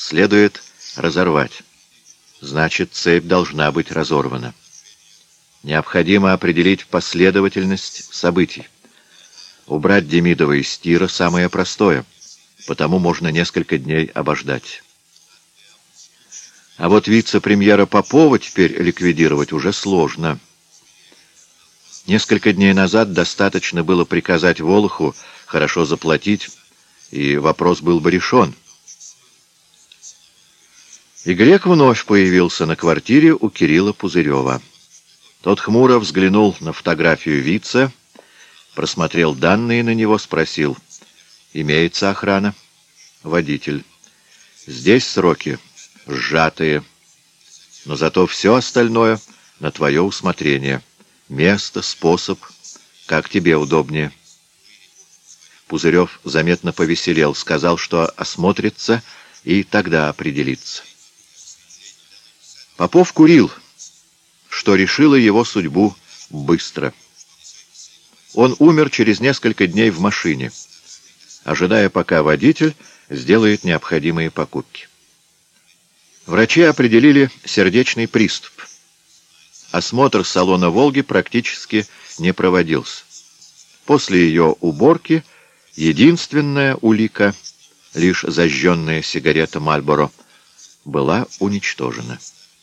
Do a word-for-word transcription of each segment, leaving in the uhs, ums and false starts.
следует разорвать. Значит, цепь должна быть разорвана. Необходимо определить последовательность событий. Убрать Демидова из тира самое простое, потому можно несколько дней обождать. А вот вице-премьера Попова теперь ликвидировать уже сложно. Несколько дней назад достаточно было приказать Волоху хорошо заплатить, и вопрос был бы решен. И Грек вновь появился на квартире у Кирилла Пузырева. Тот хмуро взглянул на фотографию вице, просмотрел данные на него, спросил: «Имеется охрана?» Водитель: «Здесь сроки сжатые, но зато все остальное на твое усмотрение. Место, способ, как тебе удобнее». Пузырев заметно повеселел, сказал, что осмотрится и тогда определится. Попов курил, что решило его судьбу быстро. Он умер через несколько дней в машине, ожидая, пока водитель сделает необходимые покупки. Врачи определили сердечный приступ. Осмотр салона «Волги» практически не проводился. После ее уборки единственная улика, лишь зажженная сигарета «Мальборо», была уничтожена.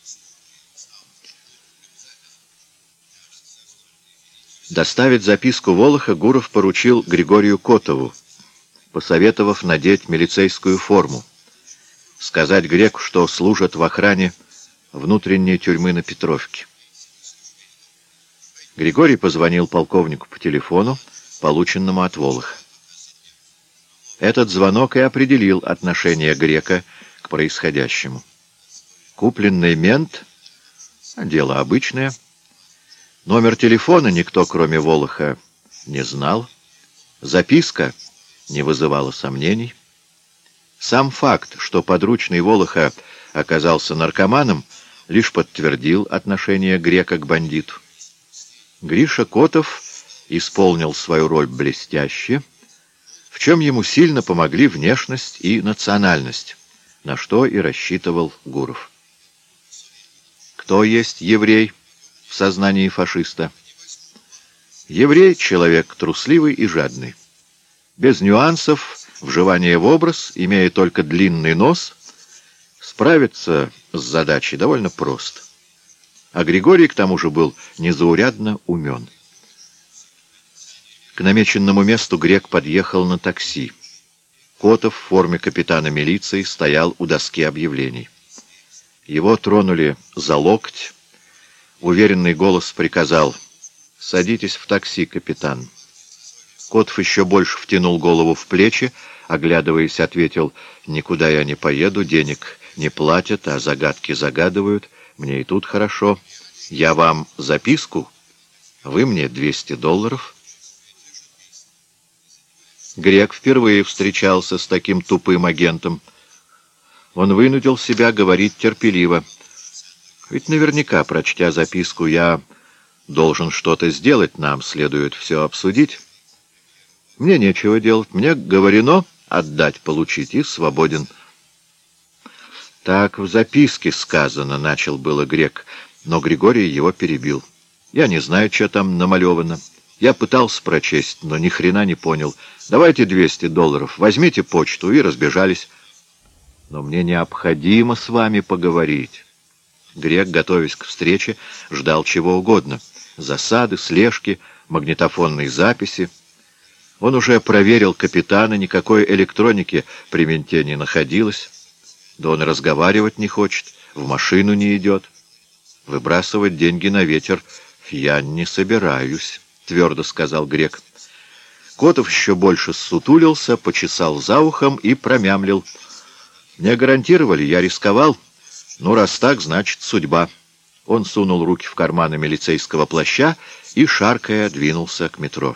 Доставить записку Волоха Гуров поручил Григорию Котову, посоветовав надеть милицейскую форму, сказать Греку, что служат в охране внутренней тюрьмы на Петровке. Григорий позвонил полковнику по телефону, полученному от Волоха. Этот звонок и определил отношение Грека к происходящему. Купленный мент — дело обычное. Номер телефона никто, кроме Волоха, не знал. Записка не вызывала сомнений. Сам факт, что подручный Волоха оказался наркоманом, лишь подтвердил отношение Грека к бандиту. Гриша Котов исполнил свою роль блестяще, в чем ему сильно помогли внешность и национальность, на что и рассчитывал Гуров. Кто есть еврей в сознании фашиста? Еврей — человек трусливый и жадный. Без нюансов, вживания в образ, имея только длинный нос, справиться с задачей довольно просто. А Григорий, к тому же, был незаурядно умен. К намеченному месту Грек подъехал на такси. Котов в форме капитана милиции стоял у доски объявлений. Его тронули за локоть. Уверенный голос приказал: «Садитесь в такси, капитан». Котов еще больше втянул голову в плечи, оглядываясь, ответил: «Никуда я не поеду, денег не платят, а загадки загадывают. Мне и тут хорошо. Я вам записку, вы мне двести долларов». Грек впервые встречался с таким тупым агентом. Он вынудил себя говорить терпеливо. Ведь наверняка, прочтя записку, я должен что-то сделать, нам следует все обсудить. Мне нечего делать, мне говорено отдать, получить и свободен. Так в записке сказано, начал было Грек, но Григорий его перебил. Я не знаю, что там намалевано. Я пытался прочесть, но ни хрена не понял. Давайте двести долларов, возьмите почту, и разбежались. Но мне необходимо с вами поговорить. Грек, готовясь к встрече, ждал чего угодно. Засады, слежки, магнитофонные записи. Он уже проверил капитана, никакой электроники при менте не находилось. Да он разговаривать не хочет, в машину не идет. Выбрасывать деньги на ветер я не собираюсь, твердо сказал Грек. Котов еще больше ссутулился, почесал за ухом и промямлил: «Мне гарантировали, я рисковал. Ну, раз так, значит, судьба». Он сунул руки в карманы милицейского плаща и, шаркая, двинулся к метро.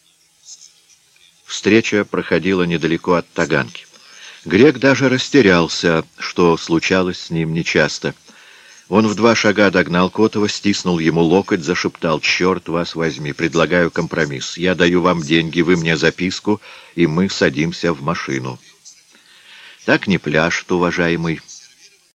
Встреча проходила недалеко от Таганки. Грек даже растерялся, что случалось с ним нечасто. Он в два шага догнал Котова, стиснул ему локоть, зашептал: «Черт вас возьми, предлагаю компромисс. Я даю вам деньги, вы мне записку, и мы садимся в машину». Так не пляшет, уважаемый.